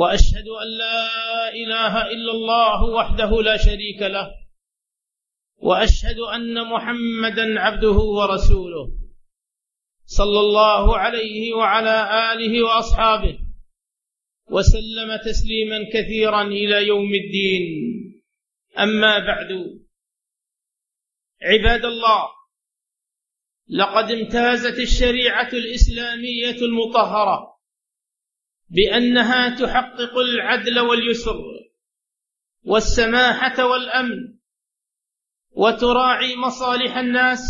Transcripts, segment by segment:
وأشهد أن لا إله إلا الله وحده لا شريك له، وأشهد أن محمدًا عبده ورسوله صلى الله عليه وعلى آله وأصحابه وسلم تسليمًا كثيرًا إلى يوم الدين. أما بعد، عباد الله، لقد امتازت الشريعة الإسلامية المطهرة بأنها تحقق العدل واليسر والسماحة والأمن، وتراعي مصالح الناس،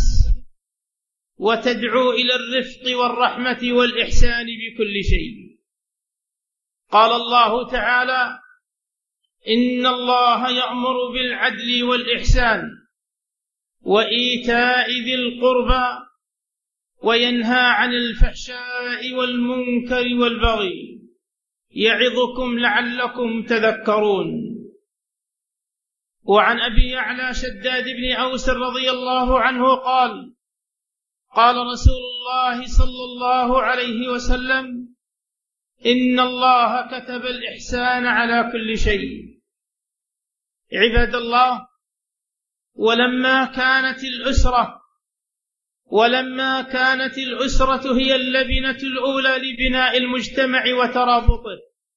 وتدعو إلى الرفق والرحمة والإحسان بكل شيء. قال الله تعالى: إن الله يأمر بالعدل والإحسان وإيتاء ذي القربى وينهى عن الفحشاء والمنكر والبغي يعظكم لعلكم تذكرون. وعن أبي يعلى شداد بن أوس رضي الله عنه قال: قال رسول الله صلى الله عليه وسلم: إن الله كتب الإحسان على كل شيء. عباد الله، ولما كانت الأسرة هي اللبنة الأولى لبناء المجتمع وترابطه،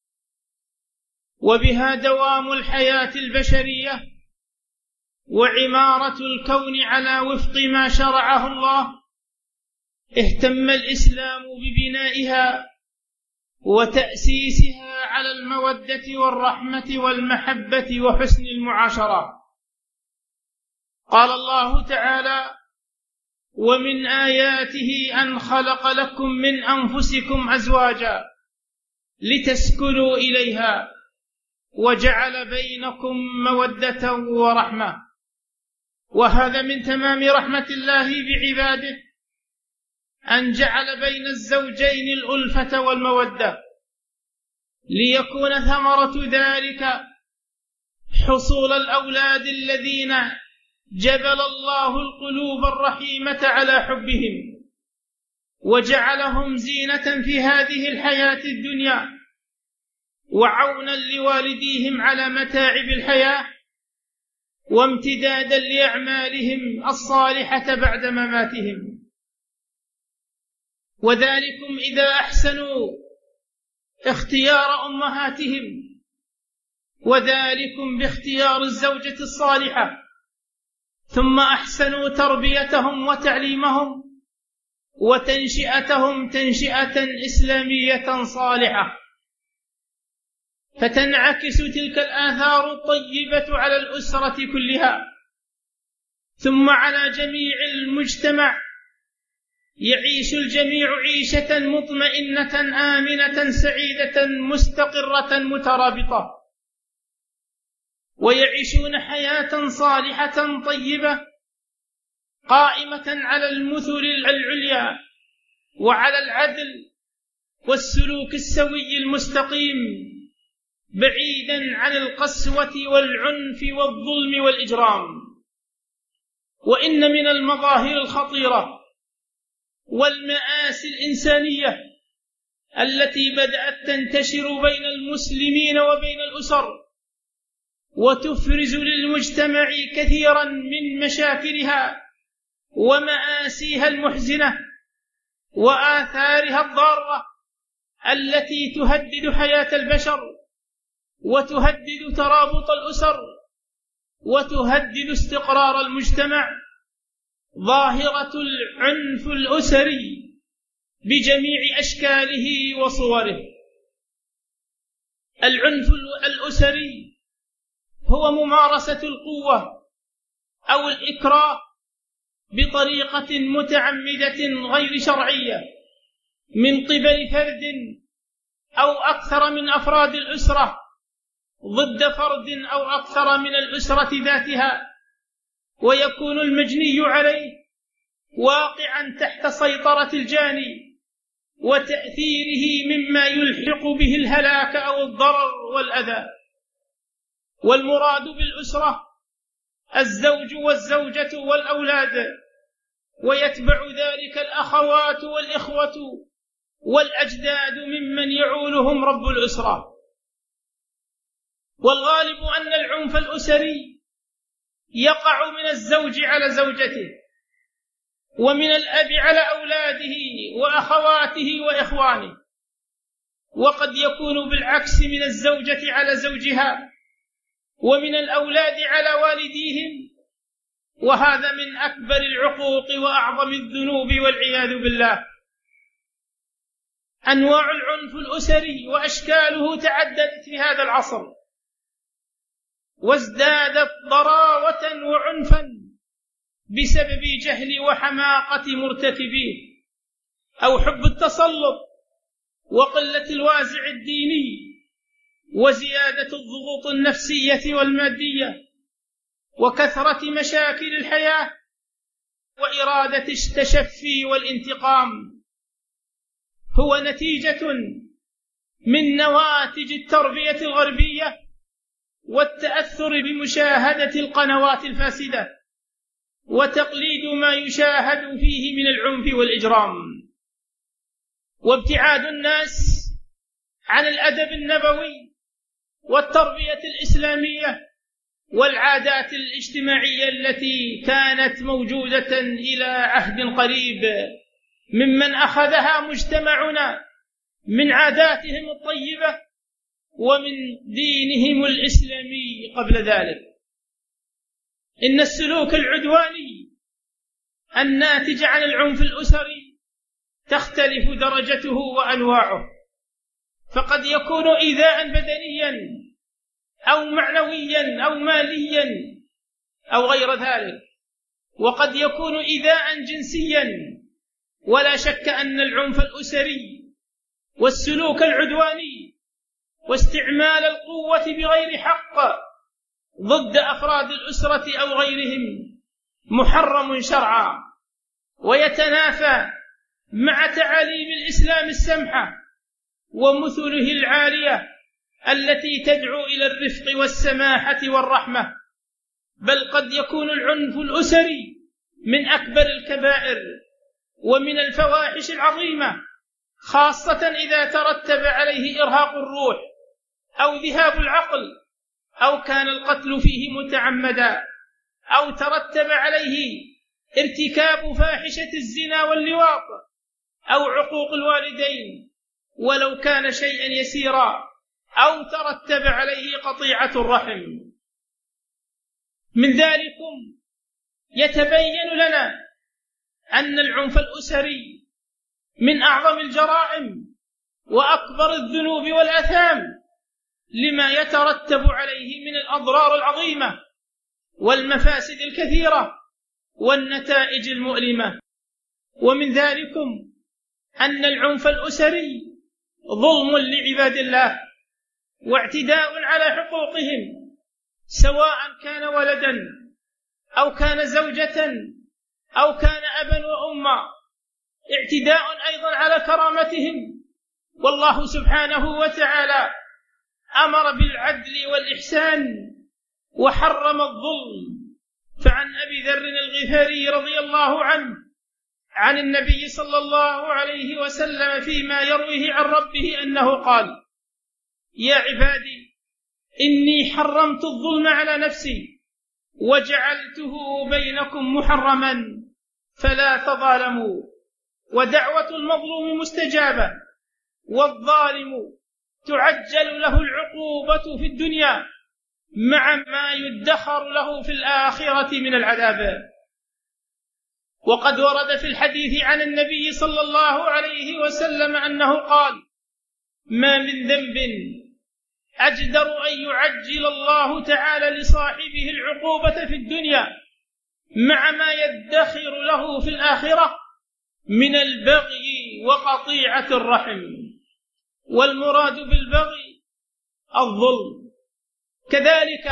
وبها دوام الحياة البشرية وعمارة الكون على وفق ما شرعه الله، اهتم الإسلام ببنائها وتأسيسها على المودة والرحمة والمحبة وحسن المعاشرة. قال الله تعالى: ومن آياته أن خلق لكم من أنفسكم أزواجا لتسكنوا إليها وجعل بينكم مودة ورحمة. وهذا من تمام رحمة الله بعباده أن جعل بين الزوجين الألفة والمودة، ليكون ثمرة ذلك حصول الأولاد الذين جبل الله القلوب الرحيمة على حبهم، وجعلهم زينة في هذه الحياة الدنيا وعونا لوالديهم على متاعب الحياة، وامتدادا لأعمالهم الصالحة بعد مماتهم. وذلكم إذا أحسنوا اختيار أمهاتهم، وذلكم باختيار الزوجة الصالحة، ثم أحسنوا تربيتهم وتعليمهم وتنشئتهم تنشئة إسلامية صالحة، فتنعكس تلك الآثار الطيبة على الأسرة كلها، ثم على جميع المجتمع، يعيش الجميع عيشة مطمئنة آمنة سعيدة مستقرة مترابطة، ويعيشون حياة صالحة طيبة قائمة على المثل العليا وعلى العدل والسلوك السوي المستقيم، بعيدا عن القسوة والعنف والظلم والإجرام. وإن من المظاهر الخطيرة والمآسي الإنسانية التي بدأت تنتشر بين المسلمين وبين الأسر، وتفرز للمجتمع كثيرا من مشاكلها ومآسيها المحزنة وآثارها الضارة التي تهدد حياة البشر وتهدد ترابط الأسر وتهدد استقرار المجتمع، ظاهرة العنف الأسري بجميع أشكاله وصوره. العنف الأسري هو ممارسة القوة أو الإكراه بطريقة متعمدة غير شرعية من قبل فرد أو أكثر من أفراد الأسرة ضد فرد أو أكثر من الأسرة ذاتها، ويكون المجني عليه واقعا تحت سيطرة الجاني وتأثيره مما يلحق به الهلاك أو الضرر والأذى. والمراد بالأسرة الزوج والزوجة والأولاد، ويتبع ذلك الأخوات والإخوة والأجداد ممن يعولهم رب الأسرة. والغالب أن العنف الأسري يقع من الزوج على زوجته، ومن الأب على أولاده وأخواته وإخوانه، وقد يكون بالعكس من الزوجة على زوجها، ومن الأولاد على والديهم، وهذا من أكبر العقوق وأعظم الذنوب والعياذ بالله. أنواع العنف الأسري وأشكاله تعددت في هذا العصر، وازدادت ضراوة وعنفا بسبب جهل وحماقة مرتكبيه، أو حب التسلط وقلة الوازع الديني وزيادة الضغوط النفسية والمادية وكثرة مشاكل الحياة وإرادة التشفي والانتقام، هو نتيجة من نواتج التربية الغربية والتأثر بمشاهدة القنوات الفاسدة وتقليد ما يشاهد فيه من العنف والإجرام، وابتعاد الناس عن الأدب النبوي والتربية الإسلامية والعادات الاجتماعية التي كانت موجودة إلى عهد قريب ممن أخذها مجتمعنا من عاداتهم الطيبة ومن دينهم الإسلامي قبل ذلك. إن السلوك العدواني الناتج عن العنف الأسري تختلف درجته وأنواعه، فقد يكون إيذاء بدنيا أو معنويا أو ماليا أو غير ذلك، وقد يكون إيذاء جنسيا. ولا شك أن العنف الأسري والسلوك العدواني واستعمال القوة بغير حق ضد أفراد الأسرة أو غيرهم محرم شرعا، ويتنافى مع تعاليم الإسلام السمحة ومثله العالية التي تدعو إلى الرفق والسماحة والرحمة. بل قد يكون العنف الأسري من أكبر الكبائر ومن الفواحش العظيمة، خاصة إذا ترتب عليه إرهاق الروح أو ذهاب العقل، أو كان القتل فيه متعمدا، أو ترتب عليه ارتكاب فاحشة الزنا واللواط أو عقوق الوالدين ولو كان شيئا يسيرا، أو ترتب عليه قطيعة الرحم. من ذلك يتبين لنا أن العنف الأسري من أعظم الجرائم وأكبر الذنوب والآثام لما يترتب عليه من الأضرار العظيمة والمفاسد الكثيرة والنتائج المؤلمة. ومن ذلك أن العنف الأسري ظلم لعباد الله واعتداء على حقوقهم، سواء كان ولدا أو كان زوجة أو كان أبا وأما، اعتداء أيضا على كرامتهم. والله سبحانه وتعالى أمر بالعدل والإحسان وحرم الظلم. فعن أبي ذر الغفاري رضي الله عنه عن النبي صلى الله عليه وسلم فيما يرويه عن ربه أنه قال: يا عبادي إني حرمت الظلم على نفسي وجعلته بينكم محرما فلا تظالموا، ودعوة المظلوم مستجابة، والظالم تعجل له العقوبة في الدنيا مع ما يدخر له في الآخرة من العذاب. وقد ورد في الحديث عن النبي صلى الله عليه وسلم أنه قال: ما من ذنب أجدر أن يعجل الله تعالى لصاحبه العقوبة في الدنيا مع ما يدخر له في الآخرة من البغي وقطيعة الرحم. والمراد بالبغي الظلم. كذلك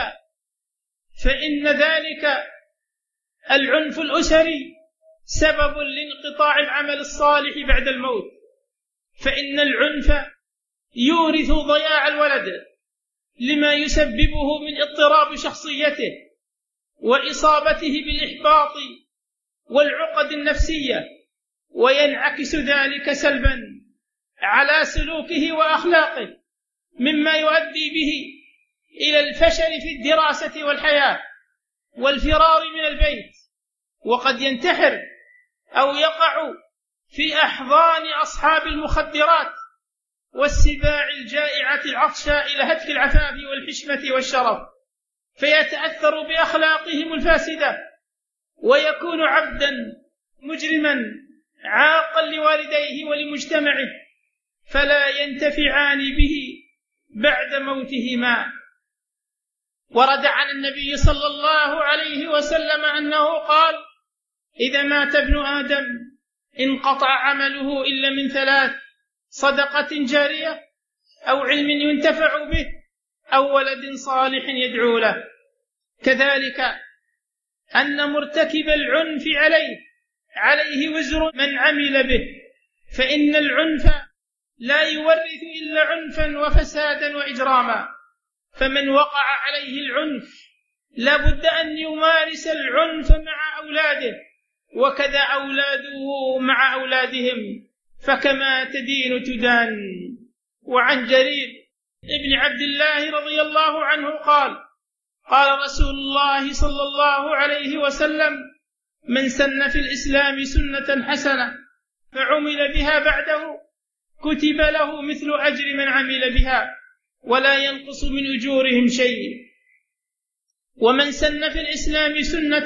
فإن ذلك العنف الأسري سبب لانقطاع العمل الصالح بعد الموت، فإن العنف يورث ضياع الولد لما يسببه من اضطراب شخصيته وإصابته بالإحباط والعقد النفسية، وينعكس ذلك سلبا على سلوكه وأخلاقه، مما يؤدي به إلى الفشل في الدراسة والحياة والفرار من البيت، وقد ينتحر أو يقع في أحضان أصحاب المخدرات والسباع الجائعة العطشاء إلى هتك العفاف والحشمة والشرف، فيتأثر بأخلاقهم الفاسدة ويكون عبدا مجرما عاقا لوالديه ولمجتمعه، فلا ينتفعان به بعد موتهما. ورد عن النبي صلى الله عليه وسلم أنه قال: إذا مات ابن آدم انقطع عمله إلا من 3: صدقة جارية، أو علم ينتفع به، أو ولد صالح يدعو له. كذلك أن مرتكب العنف عليه وزر من عمل به، فإن العنف لا يورث إلا عنفا وفسادا وإجراما، فمن وقع عليه العنف لا بد أن يمارس العنف مع أولاده، وكذا أولاده مع أولادهم، فكما تدين تدان. وعن جرير ابن عبد الله رضي الله عنه قال: قال رسول الله صلى الله عليه وسلم: من سن في الإسلام سنة حسنة فعمل بها بعده كتب له مثل أجر من عمل بها ولا ينقص من أجورهم شيء. ومن سن في الإسلام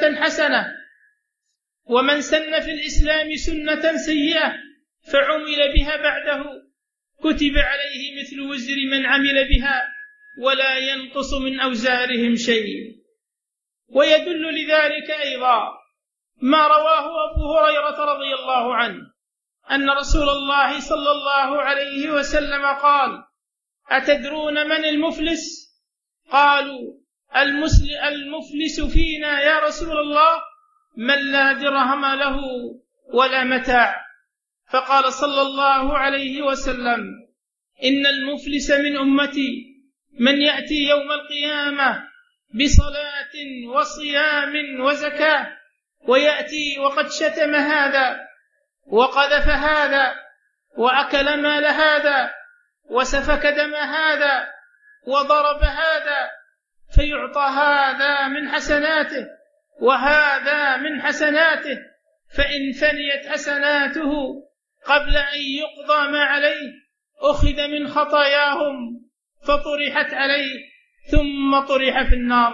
سنة سيئة فعمل بها بعده كتب عليه مثل وزر من عمل بها ولا ينقص من أوزارهم شيء. ويدل لذلك أيضا ما رواه أبو هريرة رضي الله عنه أن رسول الله صلى الله عليه وسلم قال: أتدرون من المفلس؟ قالوا: المفلس فينا يا رسول الله من لا درهم له ولا متاع. فقال صلى الله عليه وسلم: إن المفلس من أمتي من يأتي يوم القيامة بصلاة وصيام وزكاة، ويأتي وقد شتم هذا وقذف هذا وأكل مال هذا وسفك دم هذا وضرب هذا، فيعطى هذا من حسناته وهذا من حسناته، فإن فنيت حسناته قبل أن يقضى ما عليه أخذ من خطاياهم فطرحت عليه ثم طرح في النار.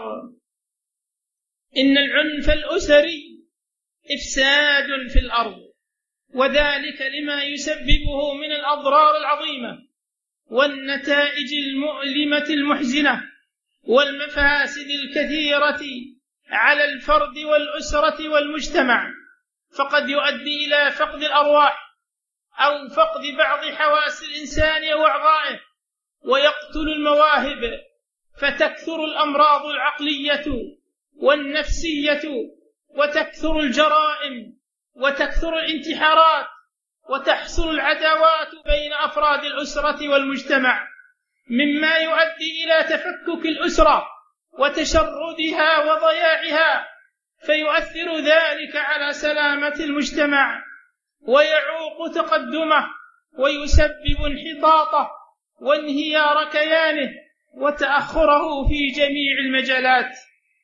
إن العنف الأسري إفساد في الأرض، وذلك لما يسببه من الأضرار العظيمة والنتائج المؤلمة المحزنة والمفاسد الكثيرة على الفرد والأسرة والمجتمع، فقد يؤدي إلى فقد الأرواح أو فقد بعض حواس الإنسان وأعضائه، ويقتل المواهب، فتكثر الأمراض العقلية والنفسية، وتكثر الجرائم، وتكثر الانتحارات، وتحصل العداوات بين أفراد الأسرة والمجتمع، مما يؤدي إلى تفكك الأسرة وتشردها وضياعها، فيؤثر ذلك على سلامة المجتمع ويعوق تقدمه ويسبب انحطاطه وانهيار كيانه وتأخره في جميع المجالات.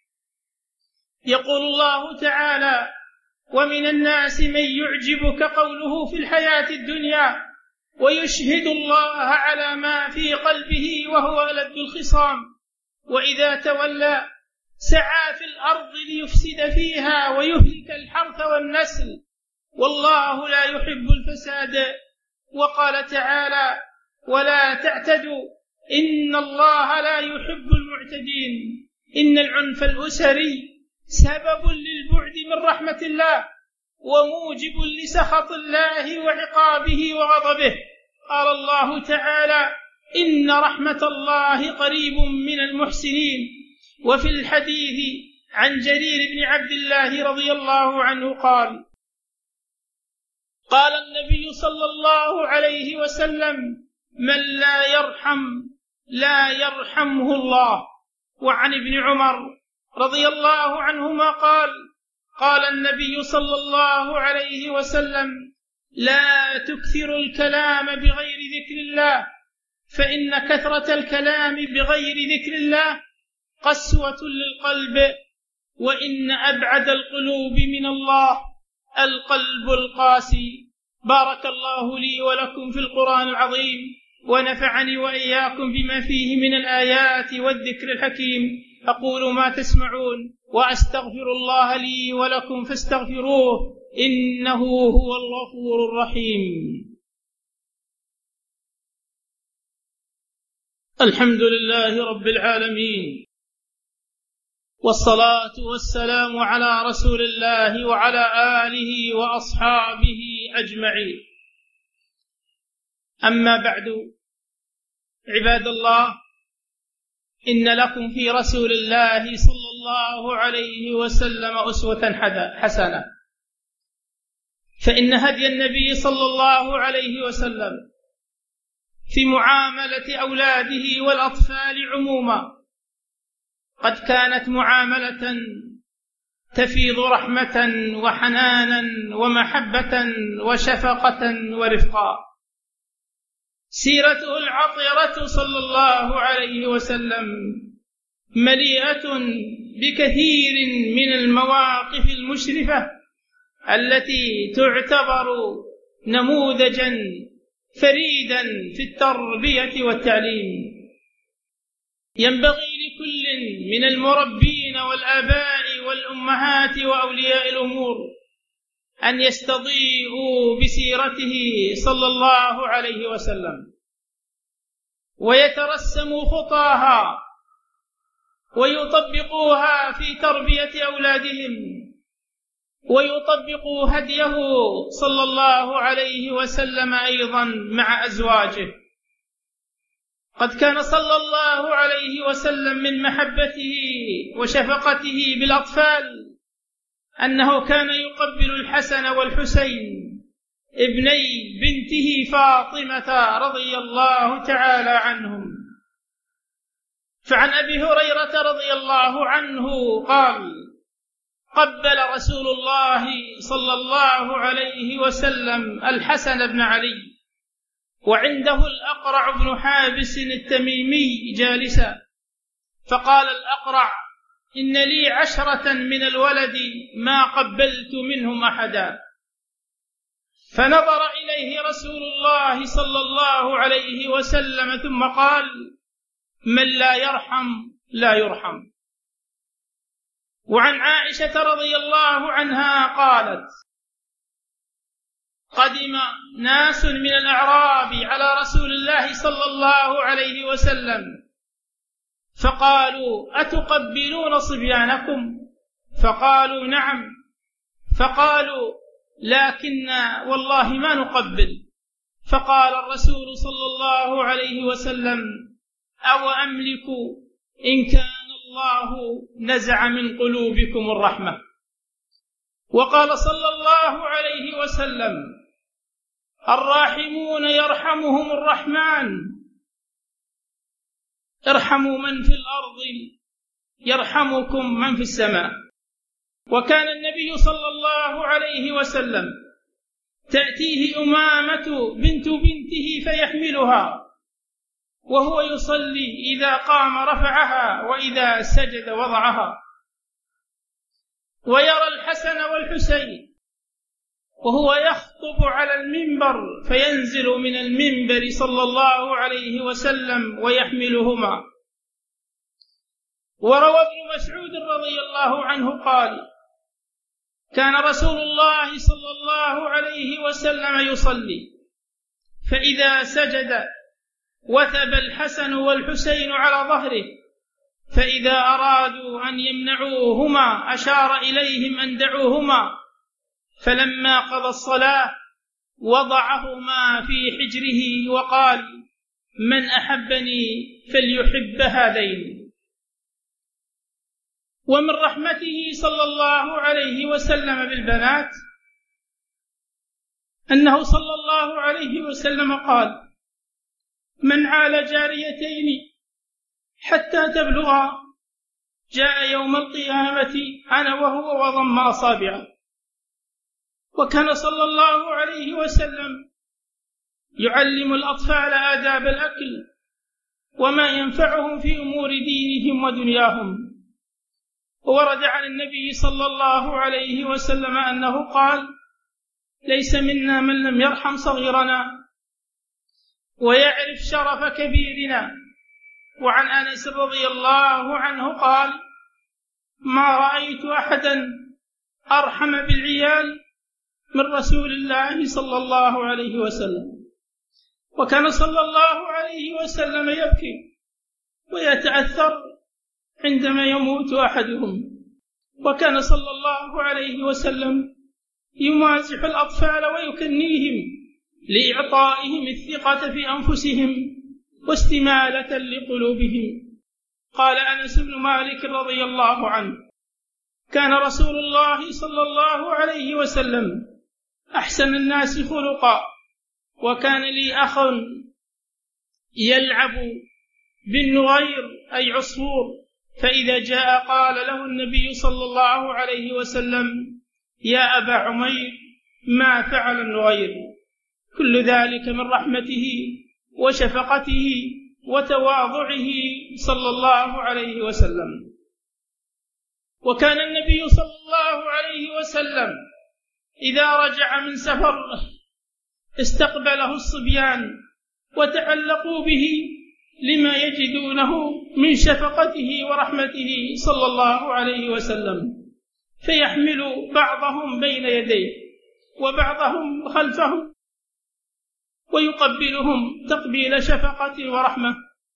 يقول الله تعالى: ومن الناس من يعجبك قوله في الحياة الدنيا ويشهد الله على ما في قلبه وهو ألد الخصام، وإذا تولى سعى في الأرض ليفسد فيها ويهلك الحرث والنسل والله لا يحب الفساد. وقال تعالى: ولا تعتدوا إن الله لا يحب المعتدين. إن العنف الأسري سبب للبعد من رحمة الله وموجب لسخط الله وعقابه وغضبه. قال الله تعالى: إن رحمة الله قريب من المحسنين. وفي الحديث عن جرير بن عبد الله رضي الله عنه قال: قال النبي صلى الله عليه وسلم: من لا يرحم لا يرحمه الله. وعن ابن عمر رضي الله عنهما قال: قال النبي صلى الله عليه وسلم: لا تكثروا الكلام بغير ذكر الله فإن كثرة الكلام بغير ذكر الله قسوة للقلب، وإن أبعد القلوب من الله القلب القاسي. بارك الله لي ولكم في القرآن العظيم، ونفعني وإياكم بما فيه من الآيات والذكر الحكيم. أقول ما تسمعون وأستغفر الله لي ولكم فاستغفروه إنه هو الغفور الرحيم. الحمد لله رب العالمين، والصلاة والسلام على رسول الله وعلى آله وأصحابه أجمعين. أما بعد، عباد الله، إن لكم في رسول الله صلى الله عليه وسلم أسوة حسنة، فإن هدي النبي صلى الله عليه وسلم في معاملة أولاده والأطفال عموما قد كانت معاملة تفيض رحمة وحنانا ومحبة وشفقة ورفقا. سيرته العطرة صلى الله عليه وسلم مليئة بكثير من المواقف المشرفة التي تعتبر نموذجا فريدا في التربية والتعليم. ينبغي لكل من المربين والآباء والأمهات وأولياء الأمور أن يستضيئوا بسيرته صلى الله عليه وسلم، ويترسموا خطاها ويطبقوها في تربية أولادهم، ويطبقوا هديه صلى الله عليه وسلم أيضا مع أزواجه. قد كان صلى الله عليه وسلم من محبته وشفقته بالأطفال أنه كان يقبل الحسن والحسين ابني بنته فاطمة رضي الله تعالى عنهم. فعن أبي هريرة رضي الله عنه قال: قبل رسول الله صلى الله عليه وسلم الحسن بن علي وعنده الأقرع بن حابس التميمي جالسا، فقال الأقرع: إن لي 10 من الولد ما قبلت منهم أحدا. فنظر إليه رسول الله صلى الله عليه وسلم ثم قال: من لا يرحم لا يرحم. وعن عائشة رضي الله عنها قالت: قدم ناس من الأعراب على رسول الله صلى الله عليه وسلم فقالوا: أتقبلون صبيانكم؟ فقالوا: نعم. فقالوا: لكن والله ما نقبل. فقال الرسول صلى الله عليه وسلم: أو أملك إن كان الله نزع من قلوبكم الرحمة. وقال صلى الله عليه وسلم: الراحمون يرحمهم الرحمن، ارحموا من في الأرض يرحمكم من في السماء. وكان النبي صلى الله عليه وسلم تأتيه أمامة بنت بنته فيحملها، وهو يصلي إذا قام رفعها وإذا سجد وضعها. ويرى الحسن والحسين وهو يخطب على المنبر فينزل من المنبر صلى الله عليه وسلم ويحملهما. وروى ابن مسعود رضي الله عنه قال: كان رسول الله صلى الله عليه وسلم يصلي، فإذا سجد وثب الحسن والحسين على ظهره، فإذا أرادوا أن يمنعوهما أشار إليهم أن دعوهما، فلما قضى الصلاة وضعهما في حجره وقال: من أحبني فليحب هذين. ومن رحمته صلى الله عليه وسلم بالبنات أنه صلى الله عليه وسلم قال: من عال جاريتين حتى تبلغا جاء يوم القيامة أنا وهو وضم أصابعه. وكان صلى الله عليه وسلم يعلم الأطفال آداب الأكل وما ينفعهم في أمور دينهم ودنياهم. وورد عن النبي صلى الله عليه وسلم أنه قال: ليس منا من لم يرحم صغيرنا ويعرف شرف كبيرنا. وعن أنس رضي الله عنه قال: ما رأيت أحدا أرحم بالعيال من رسول الله صلى الله عليه وسلم. وكان صلى الله عليه وسلم يبكي ويتأثر عندما يموت أحدهم، وكان صلى الله عليه وسلم يمازح الأطفال ويكنيهم لإعطائهم الثقة في أنفسهم واستمالة لقلوبهم. قال أنس بن مالك رضي الله عنه: كان رسول الله صلى الله عليه وسلم أحسن الناس خلقا، وكان لي أخ يلعب بالنغير أي عصفور، فإذا جاء قال له النبي صلى الله عليه وسلم: يا أبا عمير ما فعل النغير. كل ذلك من رحمته وشفقته وتواضعه صلى الله عليه وسلم. وكان النبي صلى الله عليه وسلم إذا رجع من سفر استقبله الصبيان وتعلقوا به لما يجدونه من شفقته ورحمته صلى الله عليه وسلم، فيحمل بعضهم بين يديه وبعضهم خلفه ويقبلهم تقبيل شفقة ورحمة،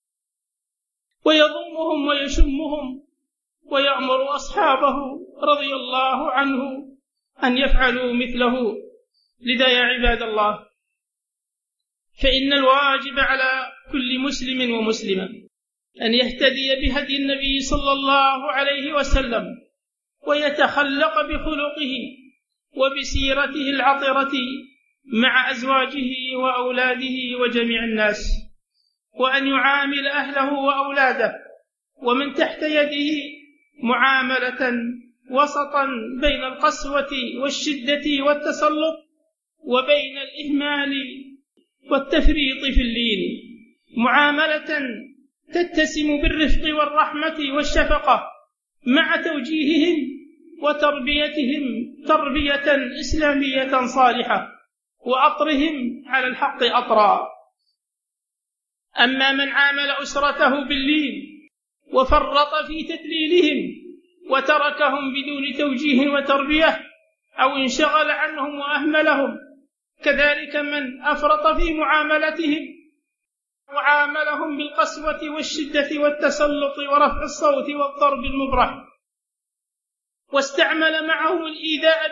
ويضمهم ويشمهم، ويأمر أصحابه رضي الله عنه أن يفعلوا مثله. لذا يا عباد الله، فإن الواجب على كل مسلم ومسلمة أن يهتدي بهدي النبي صلى الله عليه وسلم ويتخلق بخلقه وبسيرته العطرة مع أزواجه وأولاده وجميع الناس، وأن يعامل أهله وأولاده ومن تحت يده معاملة وسطا بين القسوة والشدة والتسلط وبين الإهمال والتفريط في اللين، معاملة تتسم بالرفق والرحمة والشفقة مع توجيههم وتربيتهم تربية إسلامية صالحة وأطرهم على الحق أطرا. أما من عامل أسرته باللين وفرط في تدليلهم وتركهم بدون توجيه وتربية أو انشغل عنهم وأهملهم، كذلك من أفرط في معاملتهم وعاملهم بالقسوة والشدة والتسلط ورفع الصوت والضرب المبرح، واستعمل معهم الإيذاء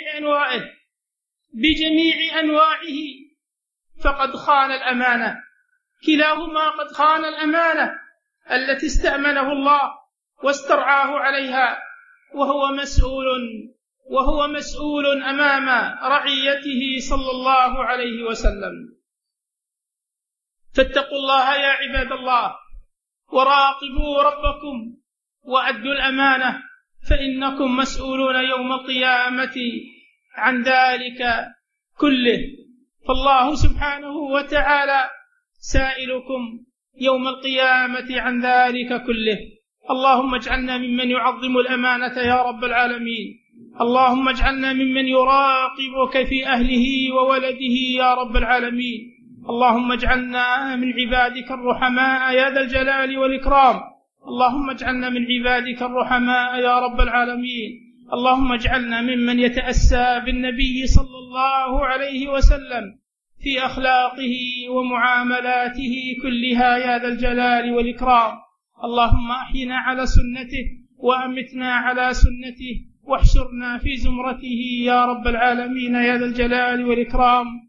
بجميع أنواعه، فقد خان الأمانة. كلاهما قد خان الأمانة التي استأمنه الله واسترعاه عليها، وهو مسؤول أمام رعيته صلى الله عليه وسلم. فاتقوا الله يا عباد الله، وراقبوا ربكم، وأدوا الأمانة، فإنكم مسؤولون يوم القيامة عن ذلك كله. فالله سبحانه وتعالى سائلكم يوم القيامة عن ذلك كله. اللهم اجعلنا ممن يعظم الأمانة يا رب العالمين. اللهم اجعلنا ممن يراقبك في أهله وولده يا رب العالمين. اللهم اجعلنا من عبادك الرحماء يا ذا الجلال والإكرام. اللهم اجعلنا من عبادك الرحماء يا رب العالمين. اللهم اجعلنا ممن يتأسى بالنبي صلى الله عليه وسلم في أخلاقه ومعاملاته كلها يا ذا الجلال والإكرام. اللهم أحينا على سنته وأمتنا على سنته واحشرنا في زمرته يا رب العالمين يا ذا الجلال والإكرام.